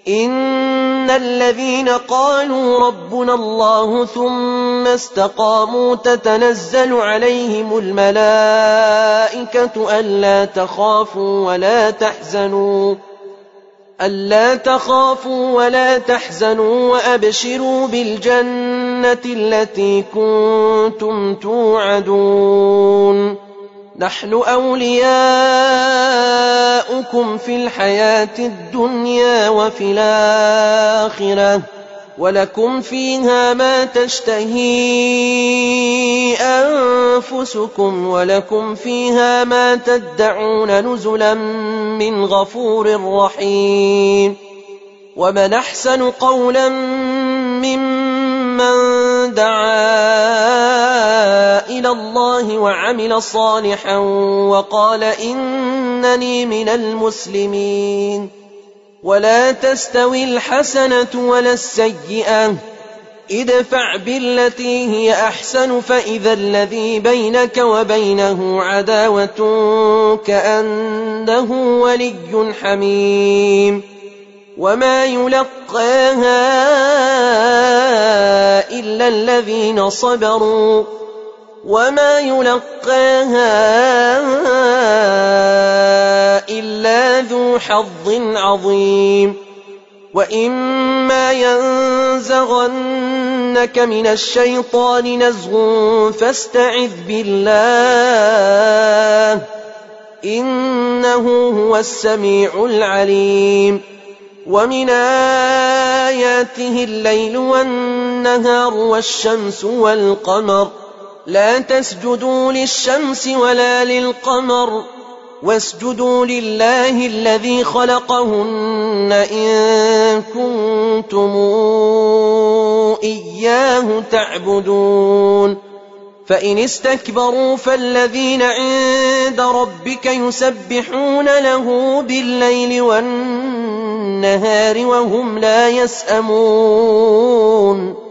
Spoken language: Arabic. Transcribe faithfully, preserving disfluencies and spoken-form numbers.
إن الذين قالوا ربنا الله ثم استقاموا تتنزل عليهم الملائكة ألا تخافوا ولا تحزنوا ألا تخافوا ولا تحزنوا وأبشروا بالجنة التي كنتم توعدون نحن أولياؤكم في الحياة الدنيا وفي الآخرة ولكم فيها ما تشتهي أنفسكم ولكم فيها ما تدعون نزلا من غفور رحيم ومن أحسن قولا ممن دعا إلى الله وعمل صالحا وقال إنني من المسلمين ولا تستوي الحسنة ولا السيئة ادفع بالتي هي أحسن فإذا الذي بينك وبينه عداوة كأنه ولي حميم وما يلقاها إلا الذين صبروا وما يلقاها إلا ذو حظ عظيم وإما ينزغنك من الشيطان نزغ فاستعذ بالله إنه هو السميع العليم ومن آياته الليل والنهار والشمس والقمر لا تسجدوا للشمس ولا للقمر واسجدوا لله الذي خلقهن إن كنتم إياه تعبدون فإن استكبروا فالذين عند ربك يسبحون له بالليل والنهار وهم لا يسأمون